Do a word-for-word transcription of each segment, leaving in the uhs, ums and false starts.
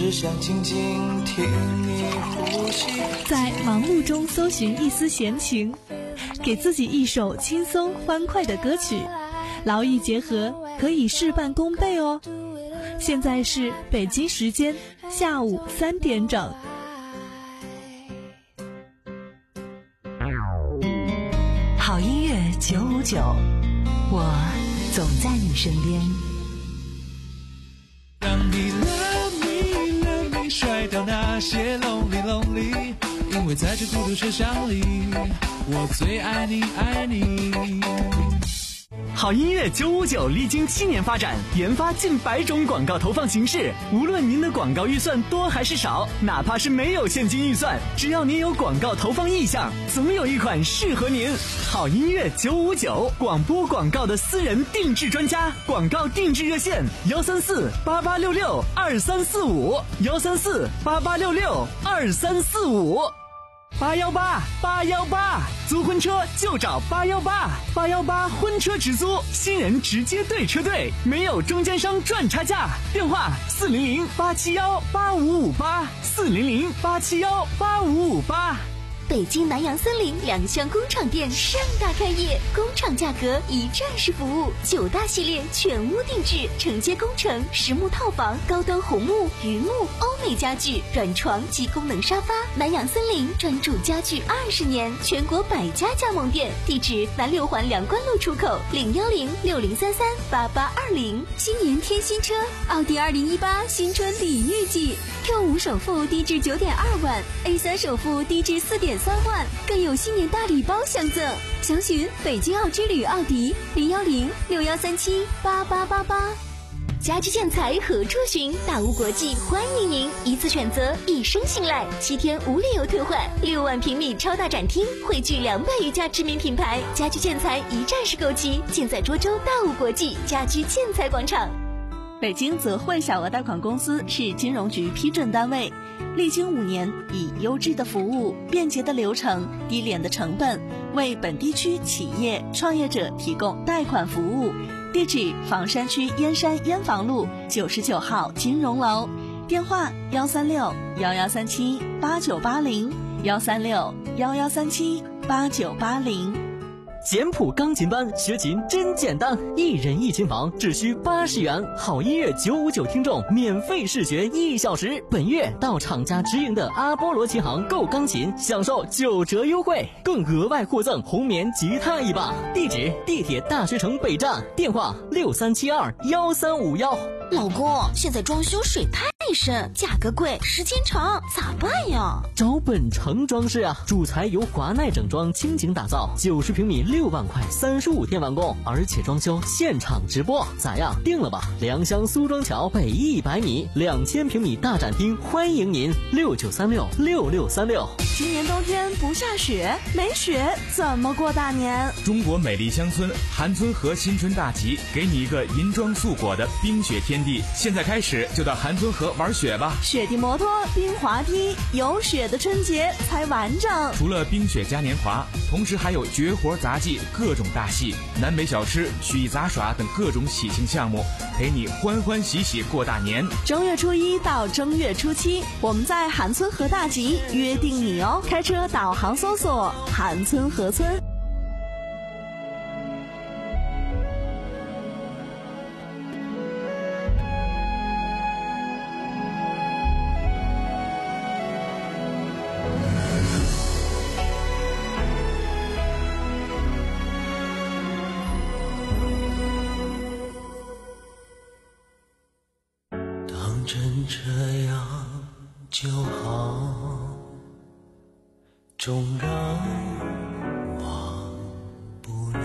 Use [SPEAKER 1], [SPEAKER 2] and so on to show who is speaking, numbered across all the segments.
[SPEAKER 1] 只想静静听你呼吸。
[SPEAKER 2] 在忙碌中搜寻一丝闲情，给自己一首轻松欢快的歌曲，劳逸结合，可以事半功倍哦。现在是北京时间下午三点整。
[SPEAKER 3] 好音乐九五九，我总在你身边。
[SPEAKER 1] 让你 love me love me 甩掉那些 lonely lonely， 因为在这孤独车厢里，我最爱你爱你。
[SPEAKER 4] 好音乐九五九历经七年发展，研发近百种广告投放形式。无论您的广告预算多还是少，哪怕是没有现金预算，只要您有广告投放意向，总有一款适合您。好音乐九五九，广播广告的私人定制专家，广告定制热线幺三四八八六六二三四五幺三四八八六六二三四五。八幺八八幺八，租婚车就找八幺八，八幺八婚车直租，新人直接对车队，没有中间商赚差价。电话四零零八七幺八五五八，四零零八七幺八五五八。
[SPEAKER 5] 北京南洋森林两厢工厂店盛大开业，工厂价格一站式服务，九大系列全屋定制，承接工程、实木套房、高端红木、榆木、欧美家具、软床及功能沙发。南洋森林专注家具二十年，全国百家加盟店，地址南六环梁关路出口零幺零六零三三八八二零。新年添新车，奥迪二零一八新春礼遇季 ，Q 五首付低至九点二万 ，A 三首付低至四点三万，更有新年大礼包相赠。详询北京奥之旅奥迪零幺零六幺三七八八八八。家居建材何处寻？大屋国际欢迎您，一次选择，一生信赖，七天无理由退换，六万平米超大展厅，汇聚两百余家知名品牌，家居建材一站式购齐，建在涿州大屋国际家居建材广场。
[SPEAKER 2] 北京泽汇小额贷款公司是金融局批准单位，历经五年，以优质的服务、便捷的流程、低廉的成本，为本地区企业创业者提供贷款服务。地址：房山区燕山燕房路九十九号金融楼，电话：幺三六幺幺三七八九八零幺三六幺幺三七八九八零。
[SPEAKER 4] 简谱钢琴班学琴真简单，一人一琴房只需八十元。好音乐九五九听众免费试学一小时。本月到厂家直营的阿波罗琴行购钢琴，享受九折优惠，更额外获赠红棉吉他一把。地址：地铁大学城北站，电话六三七二幺三五幺。
[SPEAKER 5] 老公，现在装修水太深，价格贵，时间长，咋办呀？
[SPEAKER 4] 找本城装饰啊，主材由华奈整装倾情打造，九十平米六万块，三十五天完工，而且装修现场直播，咋样？定了吧？良乡苏庄桥北一百米，两千平米大展厅，欢迎您，六九三六六六三六。
[SPEAKER 2] 今年冬天不下雪，没雪怎么过大年？
[SPEAKER 6] 中国美丽乡村韩村河新春大集，给你一个银装素裹的冰雪天地。现在开始就到韩村河玩雪吧，
[SPEAKER 2] 雪地摩托、冰滑梯，有雪的春节才完整。
[SPEAKER 6] 除了冰雪嘉年华，同时还有绝活杂技、各种大戏、南北小吃、曲艺杂耍等各种喜庆项目，陪你欢欢喜喜过大年。
[SPEAKER 2] 正月初一到正月初七，我们在韩村河大集约定你哦。开车导航搜索韩村河村。
[SPEAKER 1] 当真这样就好，纵然忘不了。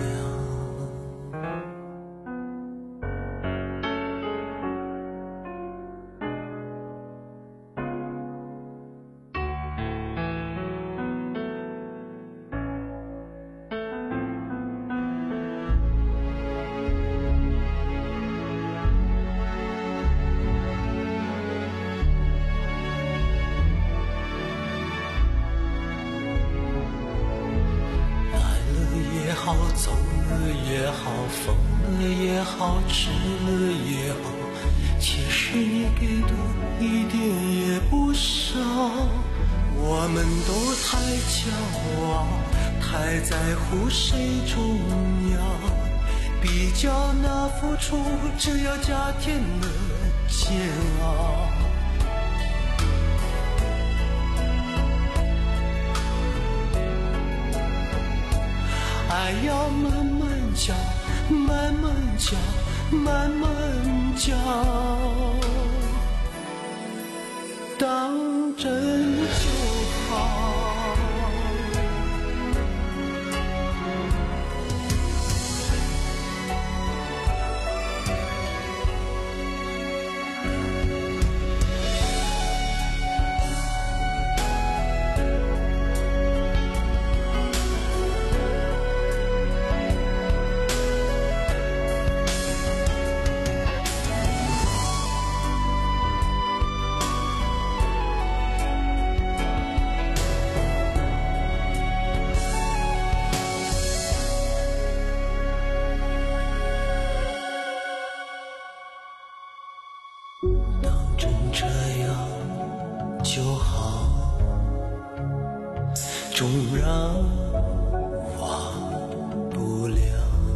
[SPEAKER 1] 走了也好，疯了也好，痴了也好，
[SPEAKER 7] 其实你给的一点也不少，我们都太骄傲，太在乎谁重要，比较那付出只要加添了煎熬。爱要慢慢教，慢慢教，慢慢教，当真就好。纵然忘不了，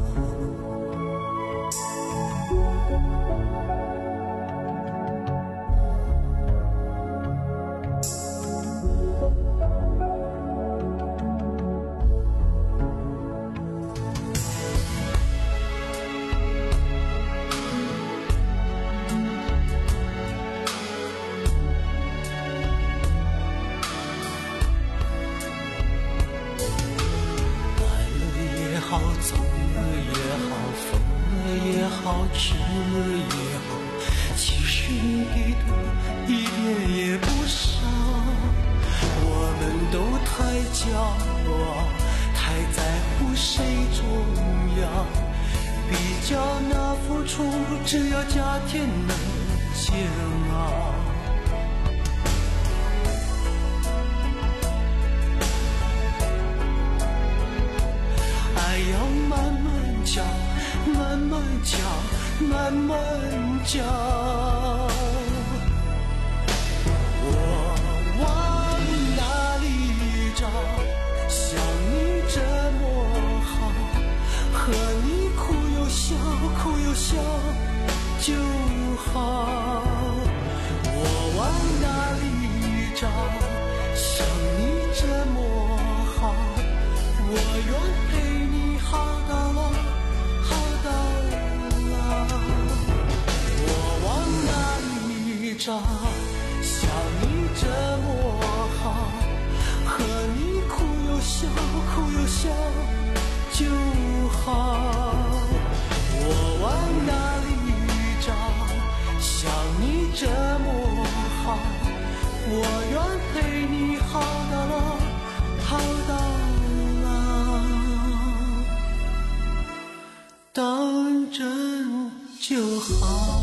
[SPEAKER 7] 走了也好，疯了也好，痴了也好，其实你给的一点也不少。我们都太骄傲，太在乎谁重要，比较那付出只要加添了煎熬。要慢慢教，慢慢教，慢慢教。我往哪里找？像你这么好，和你哭又笑，哭又笑就好。我往哪里找？像你这么好，我愿陪你好到老，好到老。我往哪里找？像你这么好，和你哭又笑，哭又笑就好。我往哪里找？像你这么好，我愿陪你好到老，好到老。当真就好。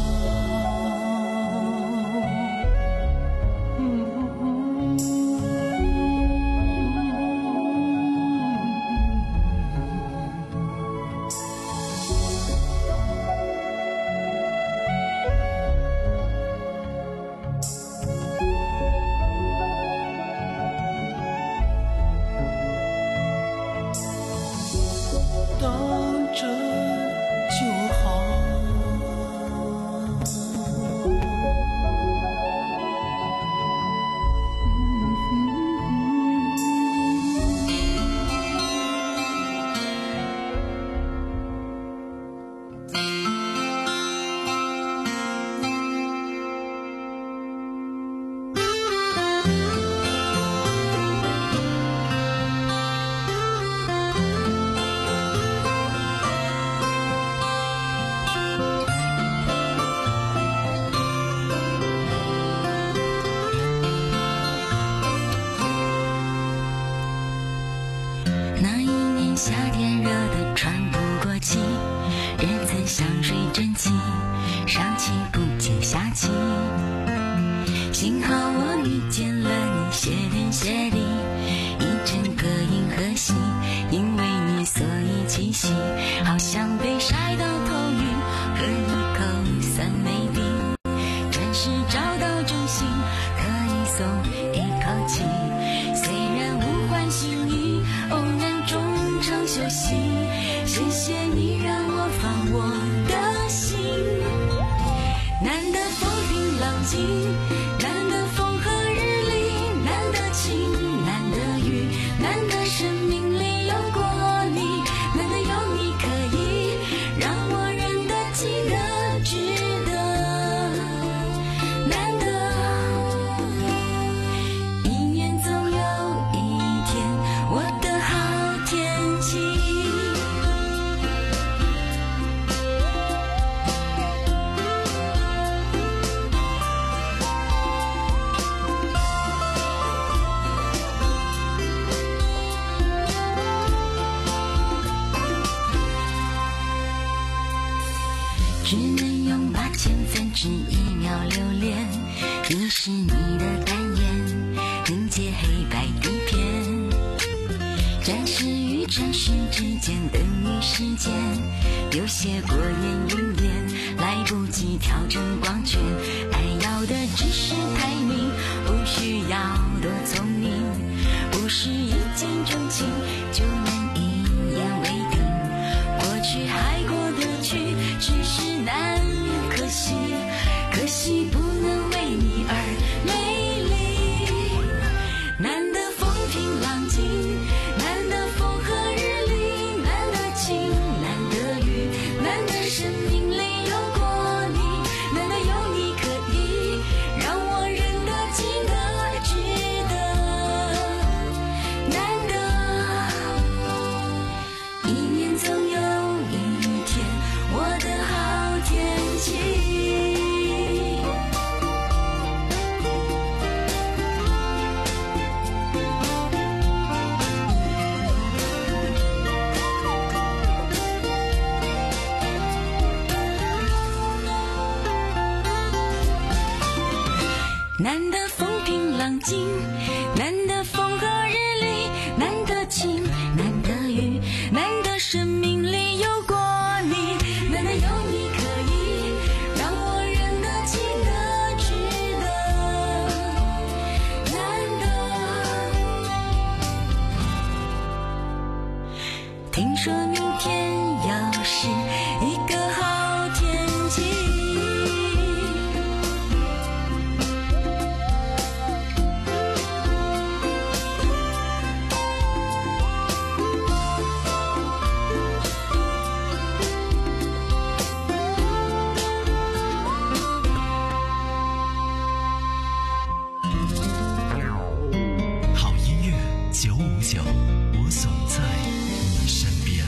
[SPEAKER 7] 当真就好。
[SPEAKER 8] 那一年夏天热得喘不过气，日子像水蒸气，上气不接下气。幸好我遇见了你，谢天谢地，一整个银河系，因为你所以栖息，好像被晒到头晕，喝一口酸梅冰， 尽，难得风和日丽，难得晴，难得雨，难得生命里有过你，难得有你可以让我认得记得值得，难得一年总有一天我的好天气。只能用八千分之一秒留恋，凝视你的单眼，凝结黑白底片，暂时与暂时之间等于时间，流泻过眼云烟，来不及调整光圈，爱要的只是太明，不需要多聪明，不是一见钟情就能一言为定，过去还过得去，只是难免可惜，可惜不能为你而美丽，难得风平浪静，难得风和日丽，难得晴，难得雨，难得生命里有过你，难得有你可以让我认得记得值得，难得一年总有一天我的好天气。难得风平浪静，难得风和日丽，难得晴，难得雨，难得生命里有过你，难得有你可以让我认得记得值得，难得听说明天又是一个好天气。
[SPEAKER 1] 好音乐九五九，我总在你身边。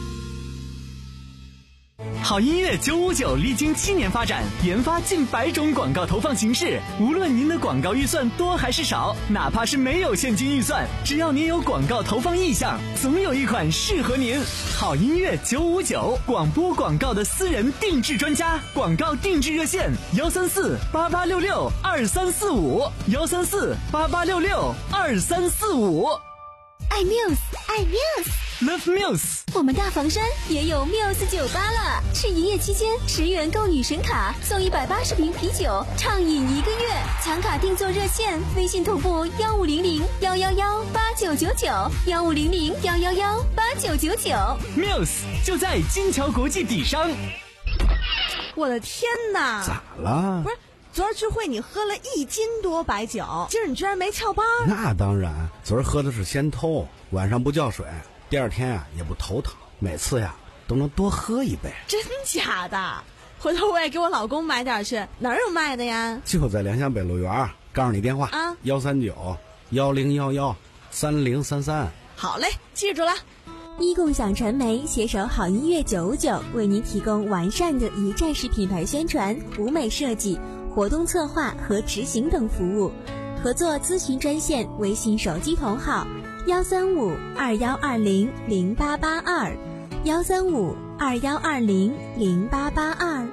[SPEAKER 4] 好音乐九五九历经七年发展，研发近百种广告投放形式。无论您的广告预算多还是少，哪怕是没有现金预算，只要您有广告投放意向，总有一款适合您。好音乐九五九，广播广告的私人定制专家，广告定制热线：幺三四八八六六二三四五，幺三四八八六六二三四五。
[SPEAKER 5] 爱 Muse， 爱 Muse，Love
[SPEAKER 4] Muse。
[SPEAKER 5] 我们大房山也有 Muse 酒吧了，是营业期间十元购女神卡送一百八十瓶啤酒，畅饮一个月。抢卡定做热线：微信同步幺五零零幺幺幺八九九九，幺五零零幺幺幺八九九九。
[SPEAKER 4] Muse 就在金桥国际底商。
[SPEAKER 9] 我的天哪！
[SPEAKER 10] 咋了？
[SPEAKER 9] 不是。昨儿聚会你喝了一斤多白酒，今儿你居然没翘班？
[SPEAKER 10] 那当然，昨儿喝的是先偷，晚上不叫水，第二天啊也不头疼，每次呀都能多喝一杯。
[SPEAKER 9] 真假的？回头我也给我老公买点去，哪儿有卖的呀？
[SPEAKER 10] 就在良乡北路园，告诉你电话啊，幺三九幺零幺幺三零三三。
[SPEAKER 9] 好嘞，记住了。
[SPEAKER 5] 一共享传媒携手好音乐九五九，为您提供完善的一站式品牌宣传、舞美设计、活动策划和执行等服务。合作咨询专线：微信手机同号幺三五二幺二零零八八二，幺三五二幺二零零八八二。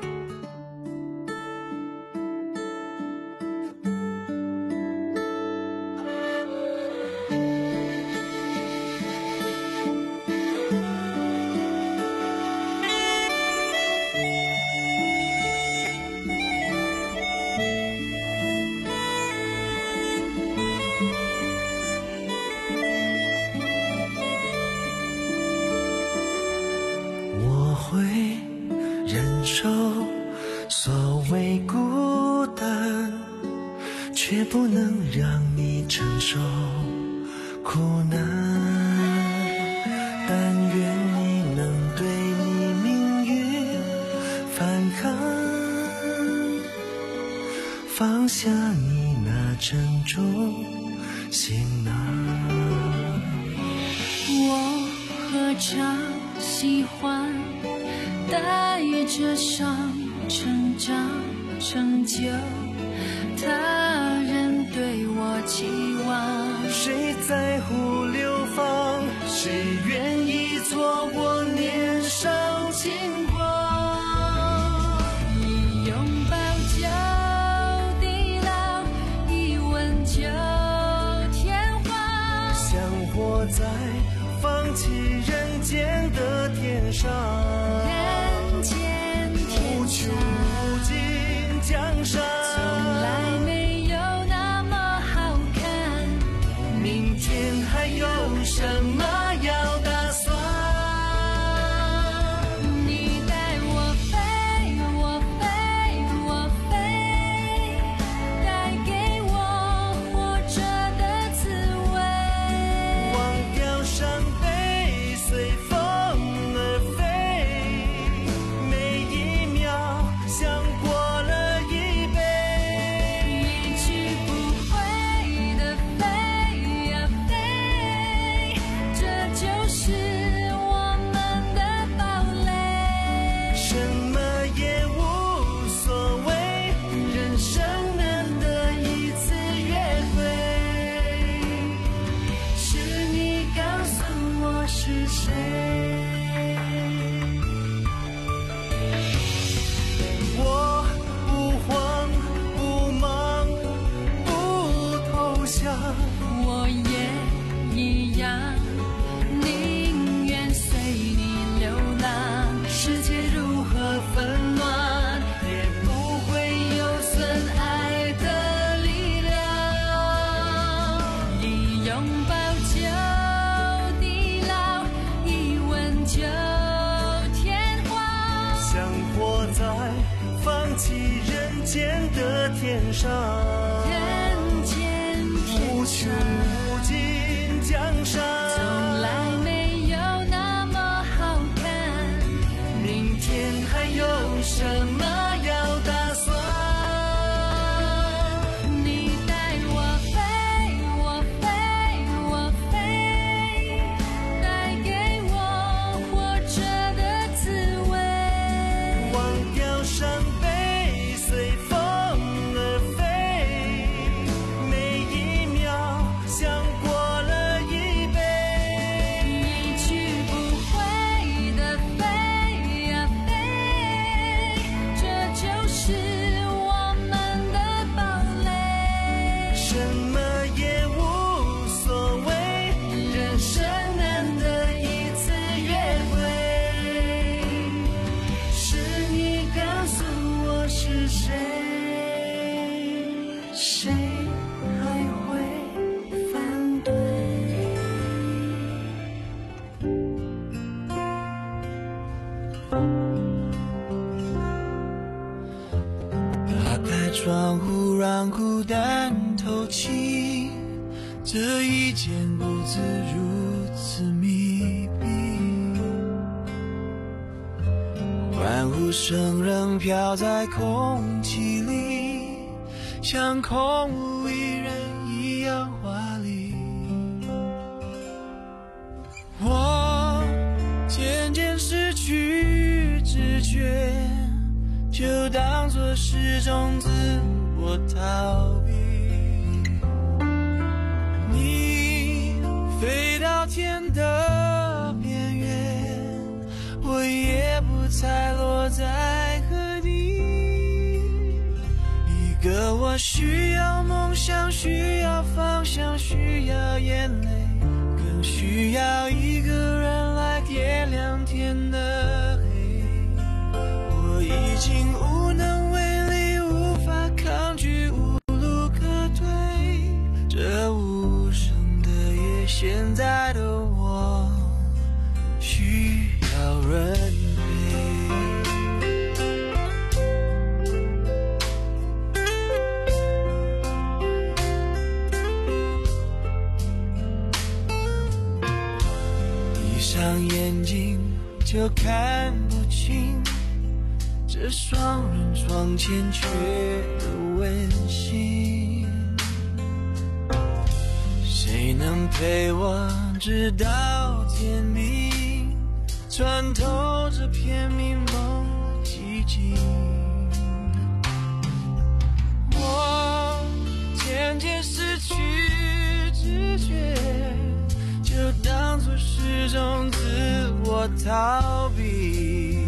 [SPEAKER 7] 会忍受所谓孤单， 却不能让你承受苦难。但愿你能对你命运反抗，放下你那沉重行囊。
[SPEAKER 8] 我何尝喜欢带着伤成长成就他人对我期望？
[SPEAKER 7] 谁在乎流放？谁愿意错过年少轻狂？
[SPEAKER 8] 一拥抱就地老，一吻就天荒。
[SPEAKER 7] 想活在放弃人间的天上，
[SPEAKER 8] 人间天
[SPEAKER 7] 无穷无尽江山，
[SPEAKER 8] 从来没有那么好看。
[SPEAKER 7] 明天还有什么要打算？
[SPEAKER 8] 你带我飞，我飞，我飞，带给我活着的滋味。
[SPEAKER 7] 忘掉伤悲，随风而飞，每一秒像过了一杯。
[SPEAKER 8] 一去不回的飞呀飞，这就是我们的堡垒。
[SPEAKER 7] 什么也无所谓，人生难得一次约会，是你告诉我是谁。我不慌不忙不投降，
[SPEAKER 8] 我也一样，宁愿随你流浪。
[SPEAKER 7] 世界如何纷乱，也不会有损爱的力量。
[SPEAKER 8] 一拥抱就地老，一吻就天荒。
[SPEAKER 7] 想活在放弃人间的天上，
[SPEAKER 8] 人间
[SPEAKER 7] 无
[SPEAKER 8] 天
[SPEAKER 7] 穷
[SPEAKER 8] 长，
[SPEAKER 7] 无尽江山，
[SPEAKER 8] 从来没有那么好看。
[SPEAKER 7] 明天还有什么要打算？
[SPEAKER 8] 你带我飞，我飞，我飞，带给我活着的滋味。
[SPEAKER 7] 忘掉伤悲，随风而飞，每一秒像过了一杯。
[SPEAKER 8] 一去不回的飞呀飞，这就是我们的堡垒。
[SPEAKER 7] 什么也无所谓，人生难得一次约会，是你告诉我是谁，谁还会反对？打开窗户，让孤单透气，这一间屋子如此密闭，欢呼声仍飘在空气里，像空无一人一样华丽。我渐渐失去知觉，就当作是种自我逃避。你飞到天的边缘，我也不猜落在何地。一个我需要梦想，需要方向，需要眼泪，更需要一个人来点亮天的黑。我已经无能为力，无法抗拒，无路可退。这无声的夜，现在的我需要人陪。 我看不清这双人床欠缺的温馨。谁能陪我直到天明，穿透这片迷蒙寂静。我渐渐失去知觉，就当作是种自我逃避。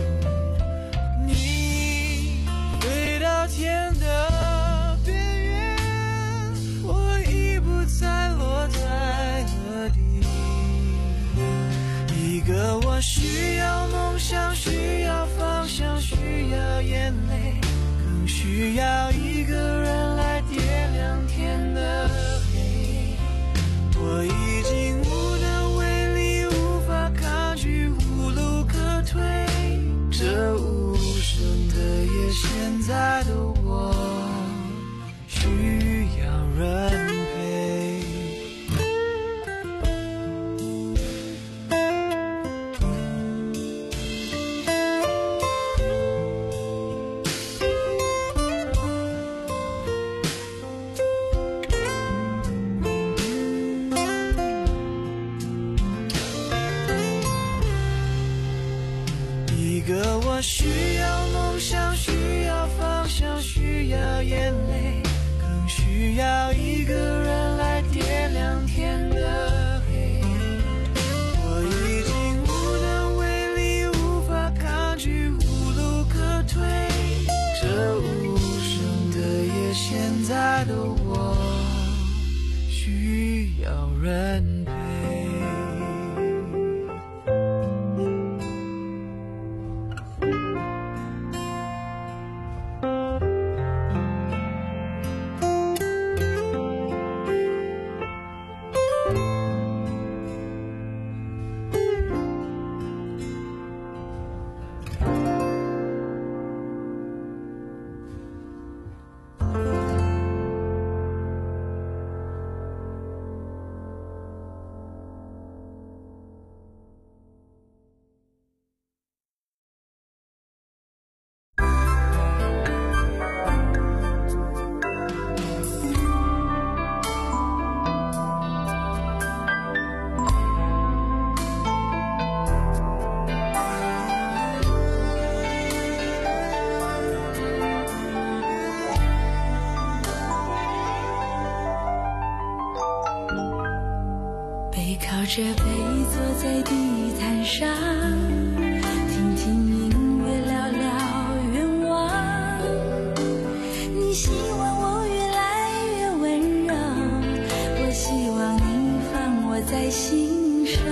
[SPEAKER 7] 你飞到天的边缘，我已不再落在何地。一个我需要梦想，需要方向，需要眼泪，更需要一个人来点亮天的黑。我已经无能为力，无法抗拒，无路可退。这无声的夜，现在的我需要人陪。一个我需要梦想，需要方向，需要眼泪，更需要一个人来点亮天的黑。我已经无能为力，无法抗拒，无路可退。这无声的夜，现在的我需要人陪。
[SPEAKER 8] 靠着背坐在地毯上，听听音乐，聊聊愿望。你希望我越来越温柔，我希望你放我在心上。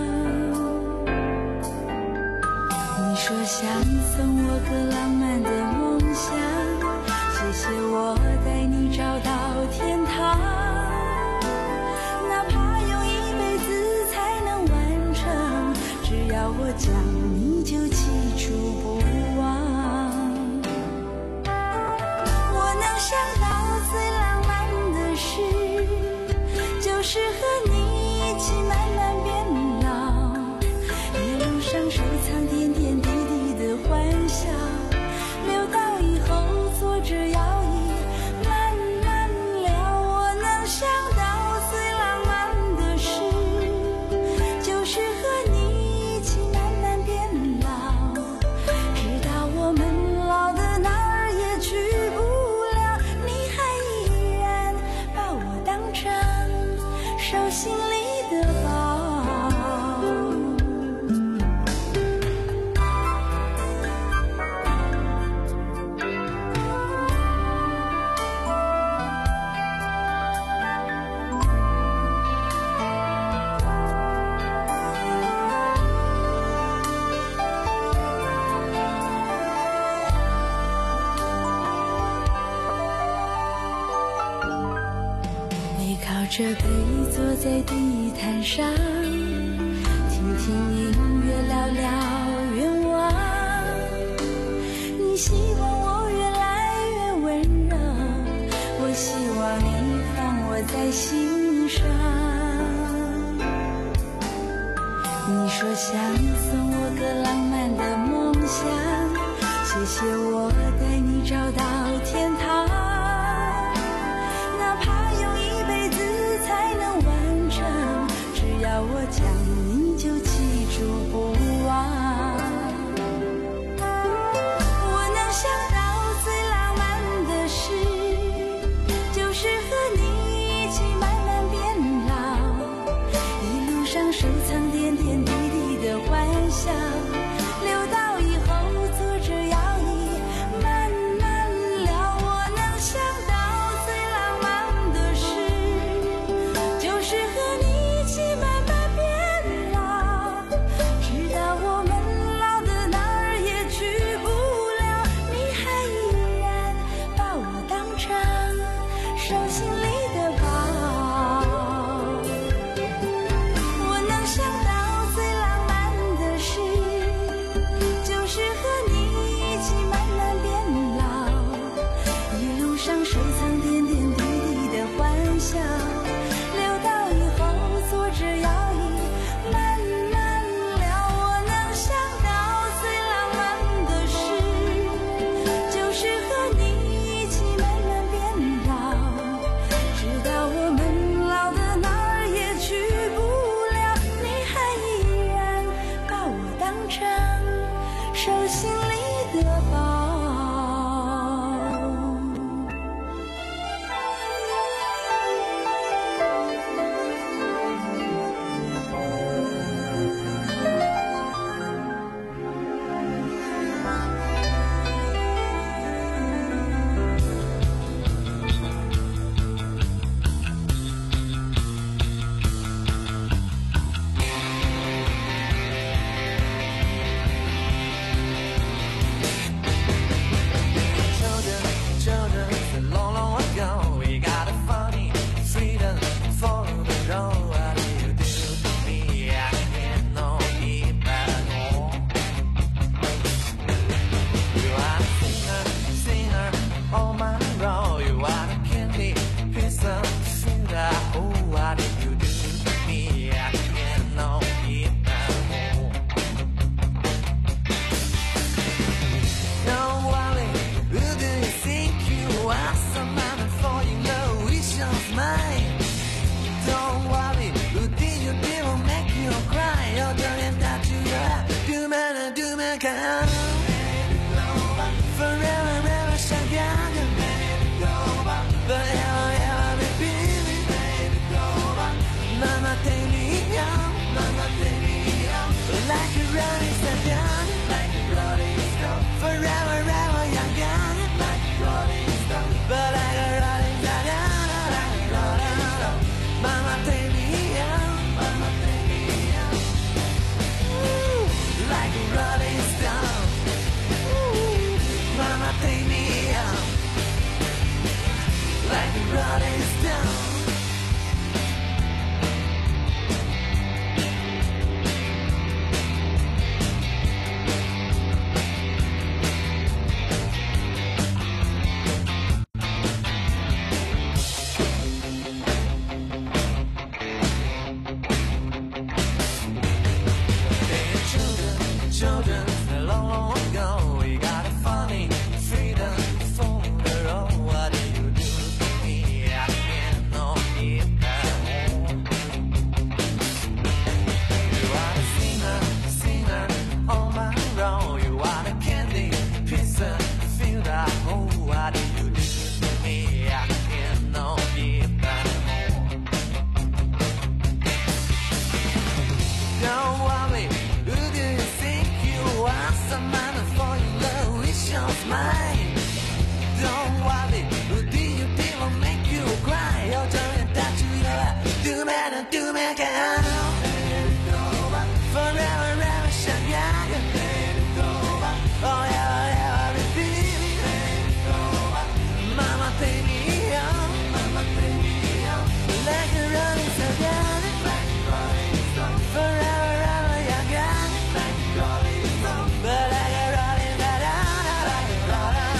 [SPEAKER 8] 你说想送我个浪漫的梦想，谢谢我带你找到天堂。我讲你就记住不忘。我能想到最浪漫的事，就是和你一起慢慢变老。一路上收藏点点滴滴的欢笑，留到以后坐着摇椅慢慢聊。我能想到最浪漫的事，就是和你心里的宝。你靠着背坐在地毯上，听听音乐，聊聊愿望。你希望我越来越温柔，我希望你放我在心上。你说想送我个
[SPEAKER 11] 谢谢我带你找到天堂，哪怕用一辈子才能完成，只要我讲你就记住不忘。我能想到最浪漫的事，就是和你一起慢慢变老，一路上收藏点点滴滴的欢笑，留到以后坐着摇椅慢慢聊。我能想到最浪漫的事，就是和你一起慢慢变老，直到我们老的哪儿也去不了，你还依然把我当成手心里的宝。我能想到最浪漫的事，就是和你一起慢慢变老，一路上收藏点点滴滴的欢笑，留到以后坐着摇椅慢慢聊。我能想到最浪漫的事，就是和你一起慢慢变老，直到我们老的哪儿也去不了，你还依然把我当成手心里的宝。
[SPEAKER 7] But I got rolling, da da da da da.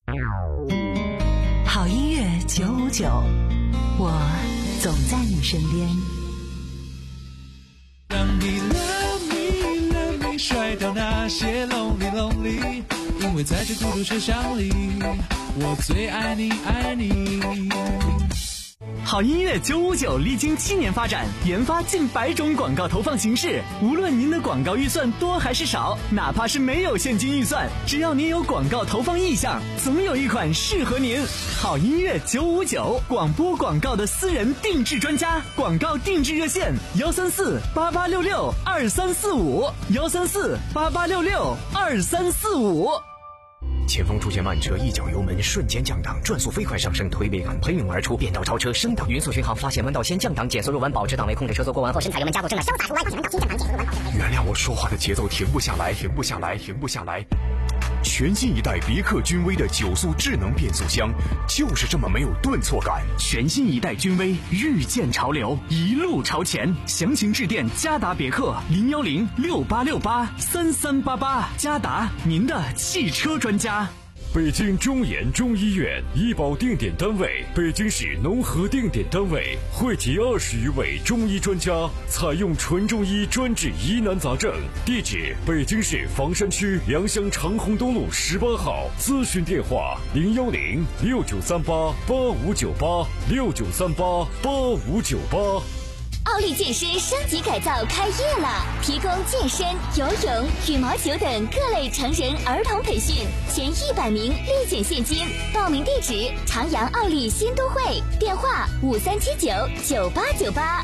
[SPEAKER 3] 好音乐九五九，我总在你身边。
[SPEAKER 1] 让你 love me love me 甩掉那些 lonely lonely， 因为在这孤独车厢里，我最爱你爱你。
[SPEAKER 4] 好音乐九五九历经七年发展，研发近百种广告投放形式。无论您的广告预算多还是少，哪怕是没有现金预算，只要您有广告投放意向，总有一款适合您。好音乐九五九，广播广告的私人定制专家，广告定制热线：幺三四八八六六二三四五，幺三四八八六六二三四五。
[SPEAKER 12] 前方出现慢车，一脚油门瞬间降档，转速飞快上升，推背感喷涌而出，变道超车升档，匀速巡航，发现弯道先降档，减速入弯，保持档位，控制车速过弯后，深踩油门加速，正档潇洒出弯，保持稳档，先降档，减速入弯，保持。原谅我说话的节奏停不下来，停不下来，停不下来。全新一代别克君威的九速智能变速箱，就是这么没有顿挫感。
[SPEAKER 4] 全新一代君威，日渐潮流，一路朝前。详情致电嘉达别克零幺零六八六八三三八八，嘉达，您的汽车专家。
[SPEAKER 13] 北京中研中医院医保定点单位，北京市农合定点单位，汇集二十余位中医专家，采用纯中医专治疑难杂症。地址：北京市房山区良乡长虹东路十八号。咨询电话：零幺零六九三八八五九八六九三八八五九八。
[SPEAKER 5] 奥利健身升级改造开业了，提供健身、游泳、羽毛球等各类成人、儿童培训，前一百名立减现金。报名地址：长阳奥利新都会，电话五三七九九八九八。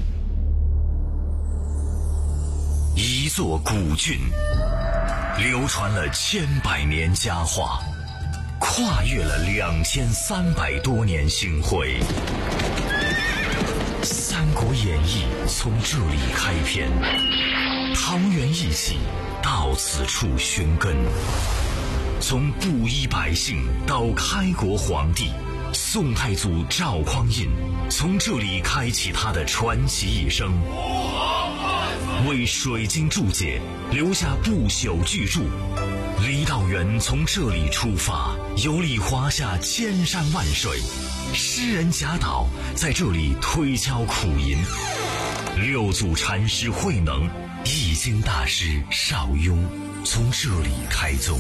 [SPEAKER 14] 一座古郡，流传了千百年佳话，跨越了两千三百多年星辉。《三国演义》从这里开篇，桃园一起到此处寻根。从布衣百姓到开国皇帝，宋太祖赵匡胤从这里开启他的传奇一生，为水晶注解留下不朽巨著。郦道元从这里出发，游历华夏千山万水。诗人贾岛在这里推敲苦吟，六祖禅师慧能、易经大师邵雍从这里开宗。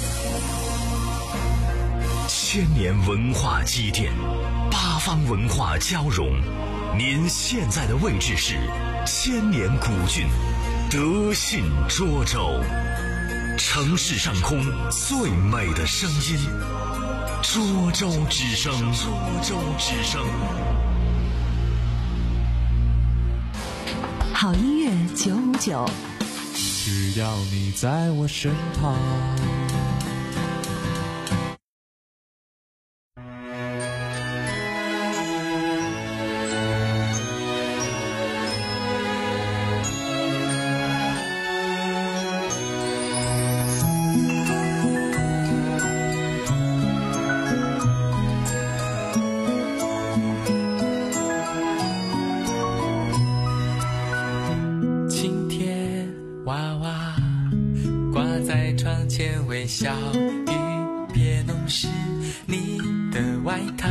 [SPEAKER 14] 千年文化积淀，八方文化交融。您现在的位置是千年古郡德信涿州，城市上空最美的声音。涿州之声，涿州之声。
[SPEAKER 3] 好音乐九五九，
[SPEAKER 1] 只要你在我身旁。
[SPEAKER 15] 微笑与别弄湿你的外套，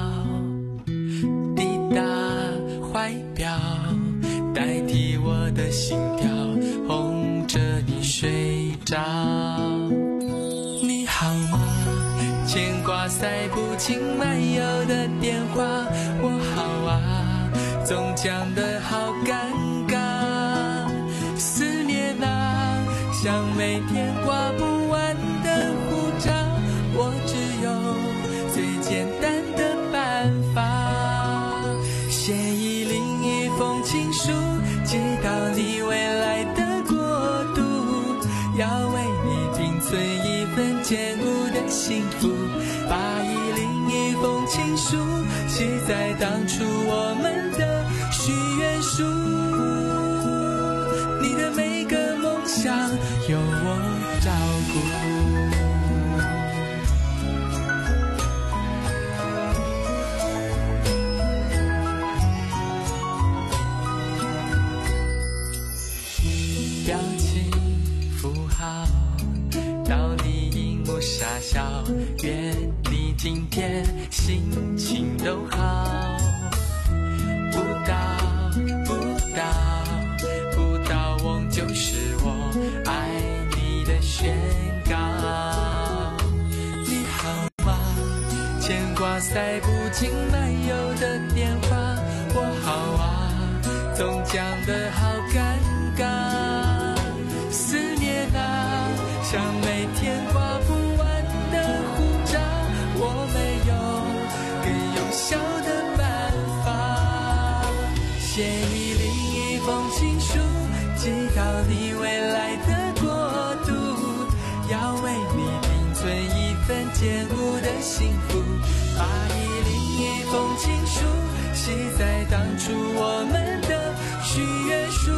[SPEAKER 15] 你的怀表代替我的心跳，哄着你睡着。你好吗？牵挂塞不进漫游的电话，我好啊，总讲得好尴尬。思念啊，像每天挂不完的护照，我只有最简单的办法，写一另一封情书，寄到你未来的国度，要为你订存一份坚固的幸福，把一另一封情书写在当初我们的许愿书，你的每个梦想有我照顾。表情符号到你荧幕傻笑，愿你今天心情都好。不到不到不到瓮就是我爱你的宣告。你好吗？牵挂塞不进漫游的电话。我好啊，总讲得好尴尬。思念啊，像每天挂不完的护照。我没有更有效的办法，写你另一封情书，寄到你未来的国度，要为你另存一份坚固的幸福。把你另一封情书写在当初我们的许愿书，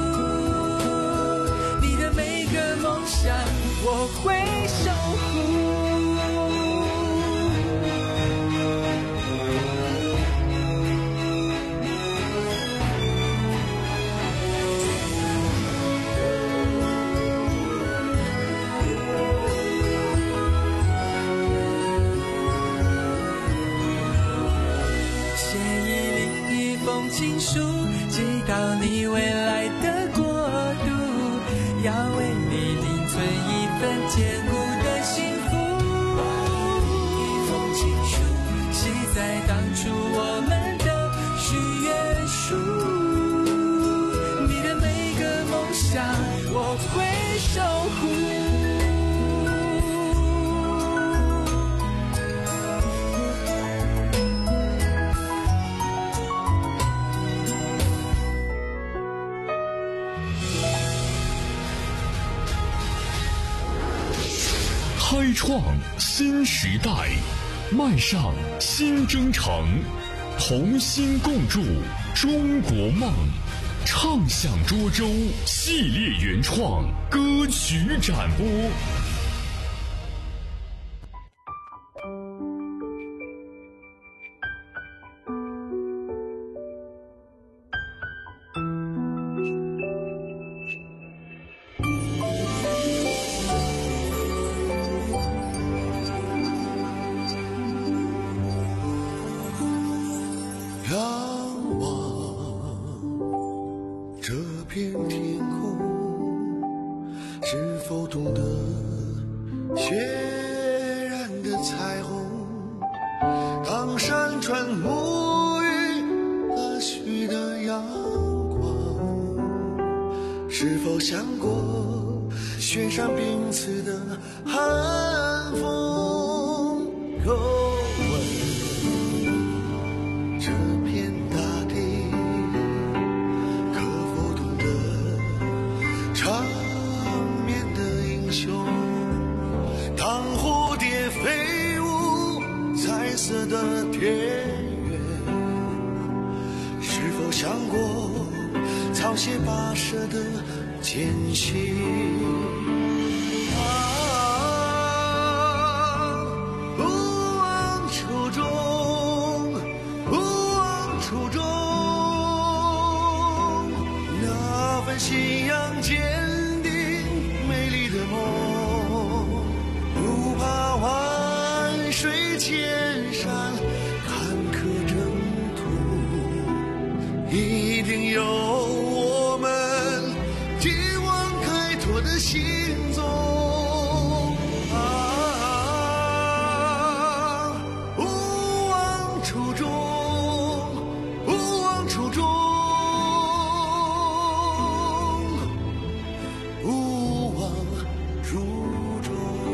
[SPEAKER 15] 你的每个梦想我会守护。情书寄到你未来的国度，要为你另存一份坚固的幸福。一封情书写在当初我们的许愿书，你的每个梦想我会守护。
[SPEAKER 14] 开创新时代，迈上新征程，同心共筑中国梦。畅享涿州系列原创歌曲展播。
[SPEAKER 7] 是否想过雪山冰刺的寒风？又问这片大地可否懂得长眠的英雄？当蝴蝶飞舞彩色的田园，是否想过草鞋跋涉的艰辛？啊，不忘初衷，不忘初衷，那份信仰坚定美丽的梦，不怕万水千山坎坷征途，一定有心中啊，不忘初衷，不忘初衷，不忘初衷。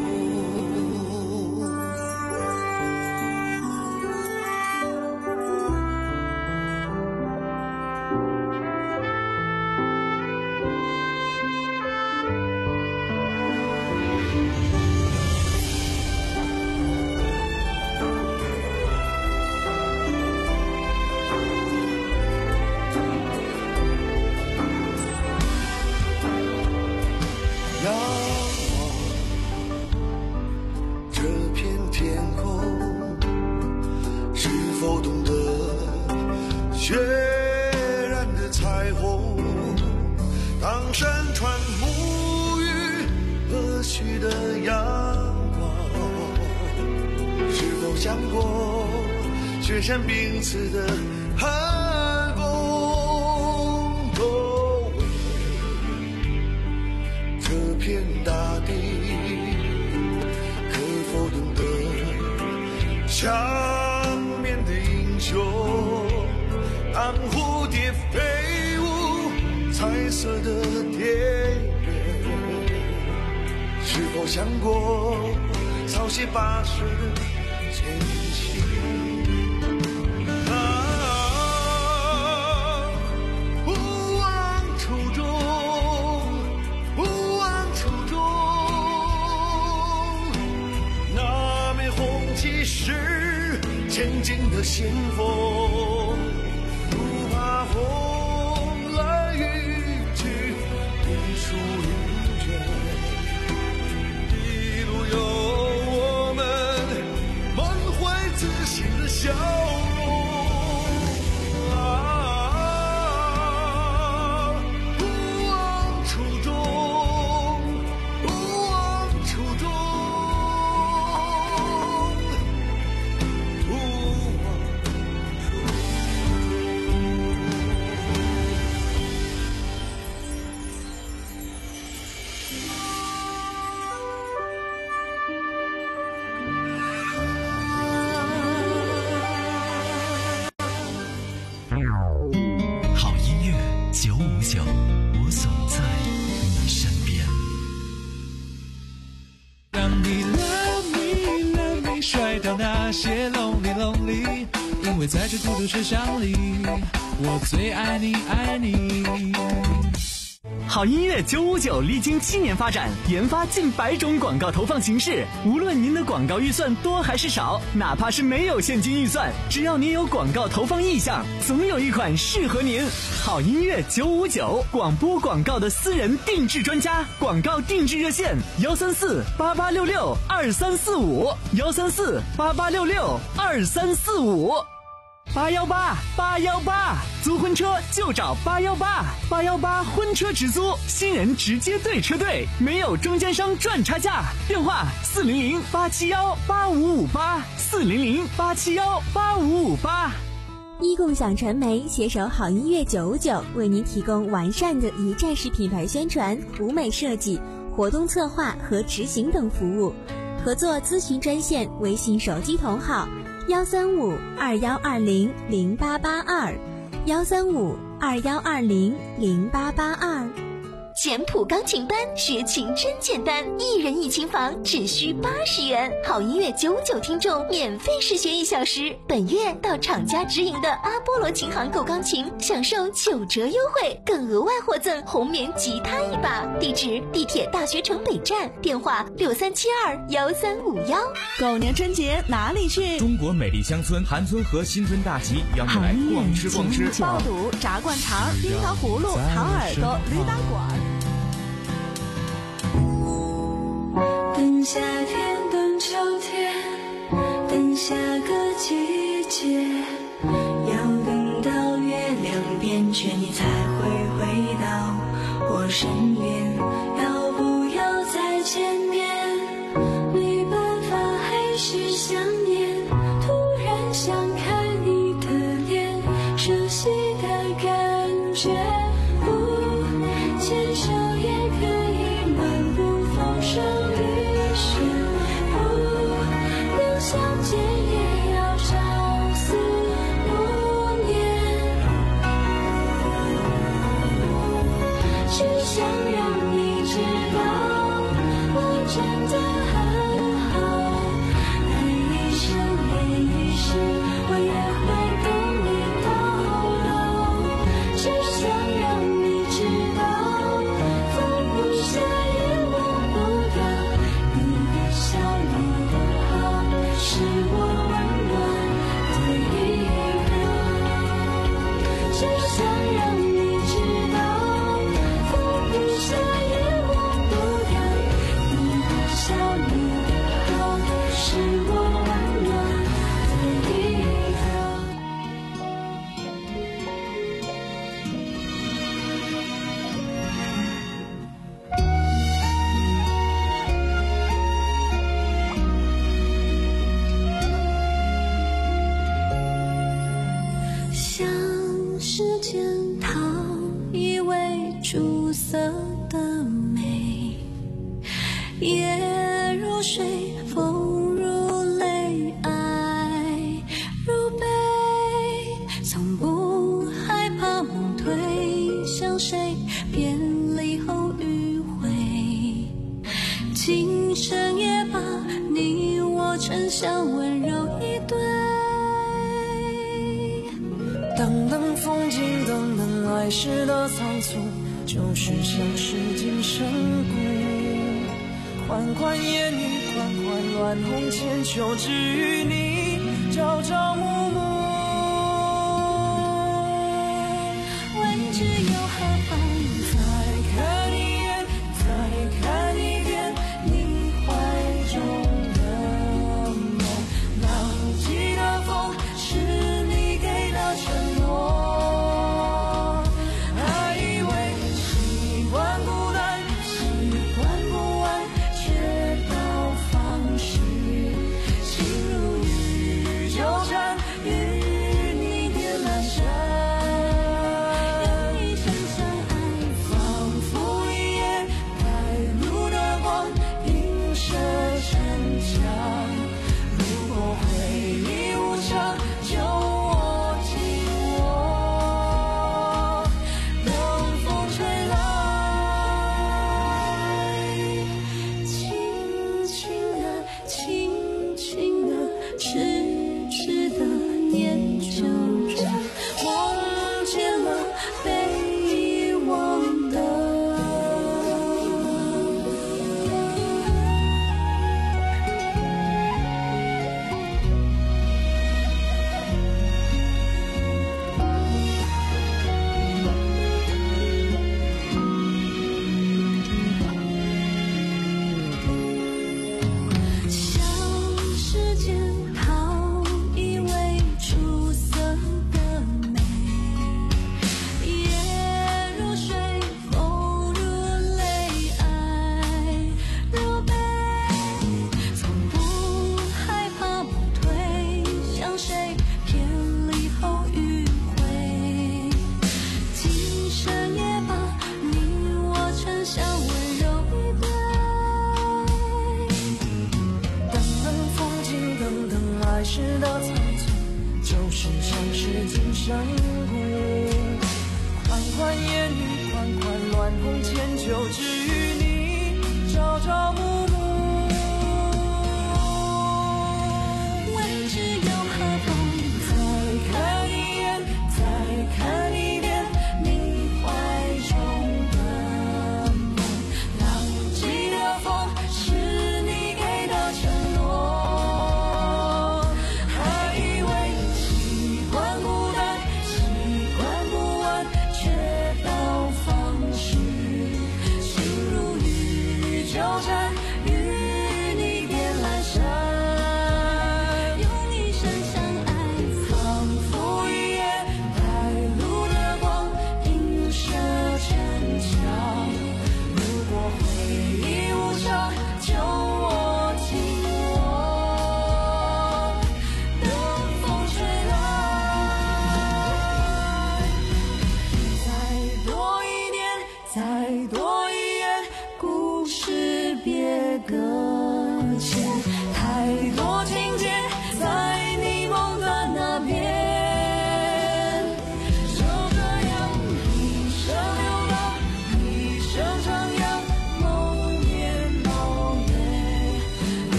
[SPEAKER 7] 血染的彩虹，当山川沐浴和煦的阳光， 想过雪山彼此的寒风？都为这片大地，可否懂得强面的英雄？当蝴蝶飞舞彩色的田园，是否想过草鞋跋涉的前行？啊，不忘初衷，不忘初衷。那面红旗是前进的先锋，不怕风来雨去，一树云卷。一路有我们满怀自信的笑容。啊，不忘初衷，不忘初衷，不忘。
[SPEAKER 14] 好音乐九五九，我总在你身边。
[SPEAKER 1] 让你 love me love me 甩掉那些 lonely lonely， 因为在这孤独车厢里，我最爱你爱你。
[SPEAKER 4] 好音乐九五九历经七年发展，研发近百种广告投放形式。无论您的广告预算多还是少，哪怕是没有现金预算，只要您有广告投放意向，总有一款适合您。好音乐九五九，广播广告的私人定制专家，广告定制热线：幺三四八八六六二三四五，幺三四八八六六二三四五。八幺八八幺八，租婚车就找八幺八，八幺八婚车直租，新人直接对车队，没有中间商赚差价。电话四零零八七幺八五五八，四零零八七幺八五五八。
[SPEAKER 5] 一共享传媒携手好音乐九五九，为您提供完善的一站式品牌宣传、舞美设计、活动策划和执行等服务。合作咨询专线：微信手机同号。幺三五二幺二零零八八二，幺三五二幺二零零八八二。简谱钢琴班，学琴真简单，一人一琴房只需八十元。好音乐九五九听众免费试学一小时，本月到厂家直营的阿波罗琴行购钢琴，享受九折优惠，更额外获赠红棉吉他一把。地址：地铁大学城北站，电话六三七二幺三五幺。
[SPEAKER 2] 狗年春节哪里去？
[SPEAKER 6] 中国美丽乡村韩村和新春大集邀你来逛吃逛吃，
[SPEAKER 2] 爆肚、炸灌肠、冰糖葫芦、糖耳朵、驴打滚。
[SPEAKER 11] 等夏天，等秋天，等下个季节，要等到月亮变圆，你才会回到我身边。要不要再见面？没办法，还是想念。突然想看你的脸，熟悉的感觉。不牵手也可以漫步风声雨。相见也要朝思暮念，只想让你知道，我真的很好。爱一生恋一世，我也会等你到老。只想让你知道，放不下也忘不掉你的笑，你的是我温暖的一个，只想让你知道，放不下也忘不掉你的笑。 如水，风如泪，爱如杯，从不害怕梦退向谁，别离后迂回，今生也把你我沉香温柔一对。
[SPEAKER 7] 等等风景，等等来时的仓促，就是像是今生故。款款烟雨，款款乱红千秋，只与你朝朝暮暮。
[SPEAKER 11] 问只有何妨？
[SPEAKER 7] 再看一眼，再看一遍，你怀中的梦。浪迹的风，是你给的承诺。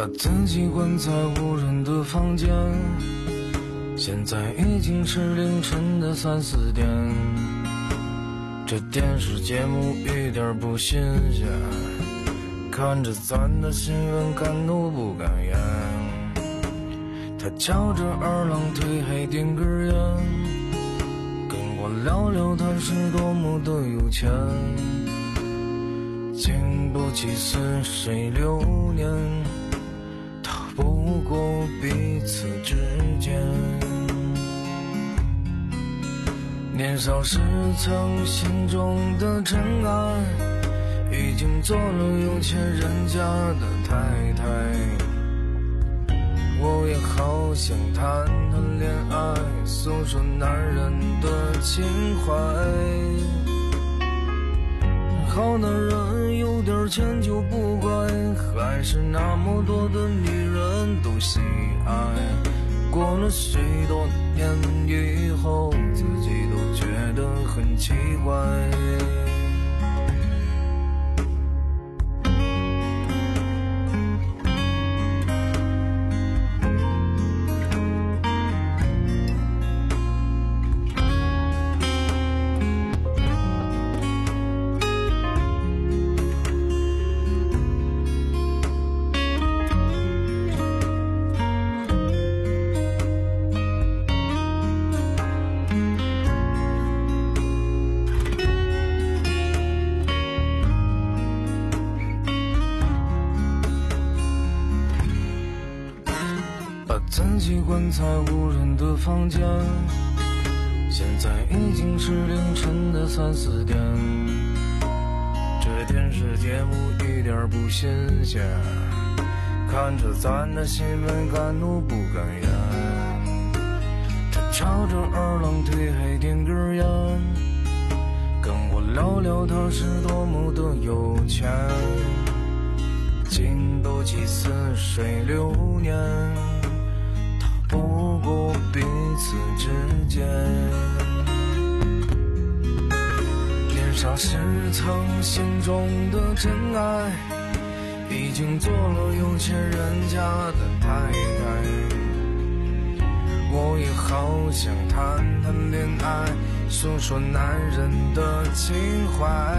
[SPEAKER 16] 把自己关在无人的房间，现在已经是凌晨的三四点，这电视节目一点不新鲜，看着咱的新闻敢怒不敢言，他翘着二郎腿还点根烟，跟我聊聊他是多么的有钱，经不起似水流年，逃不过彼此之间。年少时曾心中的尘埃，已经做了有钱人家的太太。我也好想谈谈恋爱，诉说男人的情怀。好男人有点钱就不乖，还是那么多的女人都喜爱。过了许多年以后，自己都觉得很奇怪。自己关在无人的房间，现在已经是凌晨的三四点，这电视节目一点不新鲜，看着咱的新闻敢怒不敢言，他翘着二郎腿还点根烟，跟我聊聊他是多么的有钱，经不起似水流年，不过彼此之间。年少时曾心中的真爱，已经做了有钱人家的太太。我也好想谈谈恋爱，诉说男人的情怀。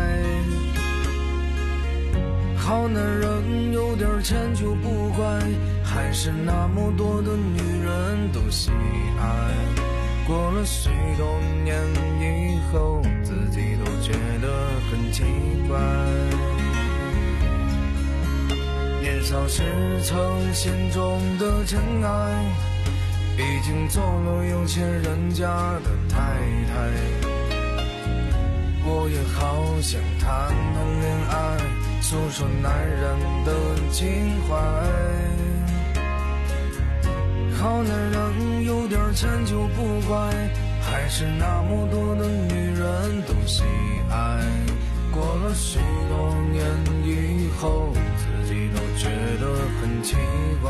[SPEAKER 16] 好男人有点钱就不乖，还是那么多的女人都喜爱。过了许多年以后，自己都觉得很奇怪。年少时曾心中的真爱，已经做了有钱人家的太太。我也好想谈谈恋爱，诉说男人的情怀。好男人有点钱就不乖，还是那么多的女人都喜爱。过了许多年以后，自己都觉得很奇怪。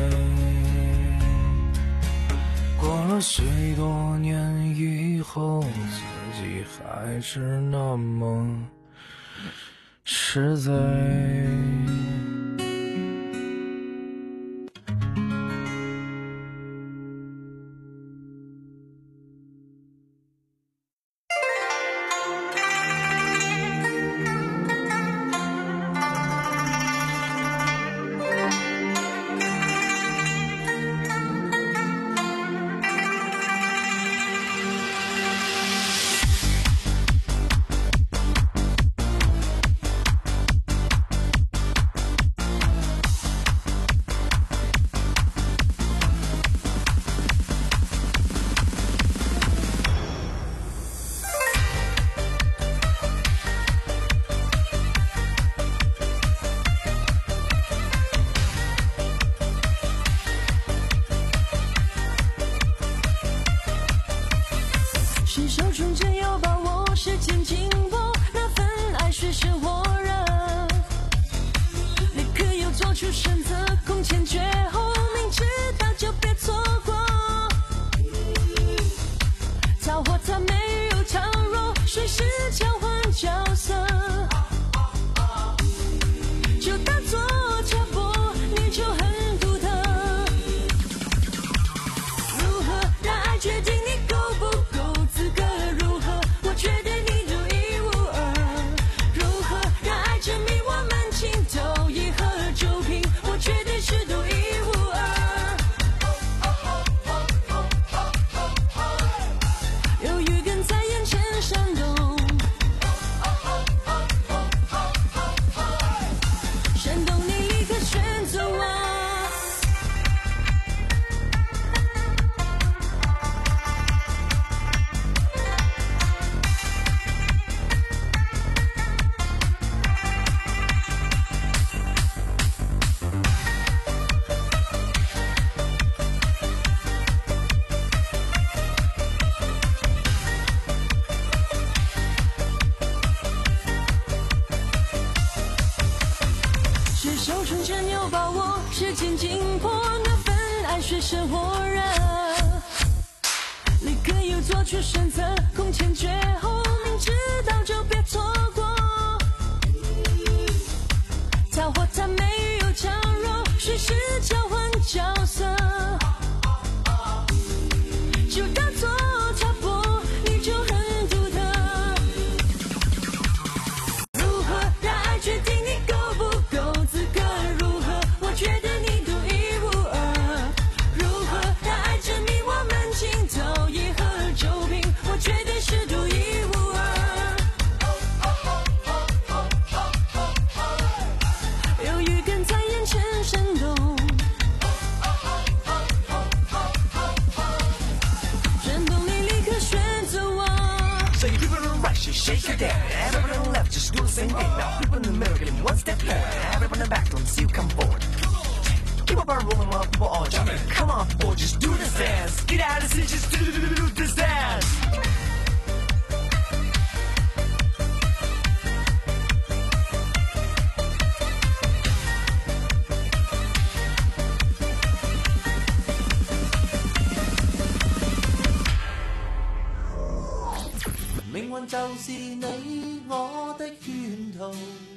[SPEAKER 16] 过了许多年以后，自己还是那么实在。
[SPEAKER 11] 是手中只有把握，时间紧迫，那份爱水深火热，立刻又做出选择，空前绝后，明知道就别错过。造化它没有强弱，顺势交换角色，就当作插播，你就很时间紧迫，那份爱水深火热，立刻又做出选择，空前绝后，明知道就别错过。跳或他美又强弱，随时交换角色，就当作插播，你就很独特。如何让爱决定你够不够资格？如何我觉得你独一无二？如何让爱证明我们情投意合？就凭我绝对是独一无二。有预感在眼前闪动，转动你立刻选择我。
[SPEAKER 7] So you keep it on right, you shake your head. Everybody on the left, just do the same thing. Now people in the middle, give me one step forward. Everybody in the back, don't see you come forward. Keep up our rolling while people all jumping. Come on, people, just do this dance. Get out of the seat, just do, do, do, do this dance.
[SPEAKER 17] 命運就是你我的圈套。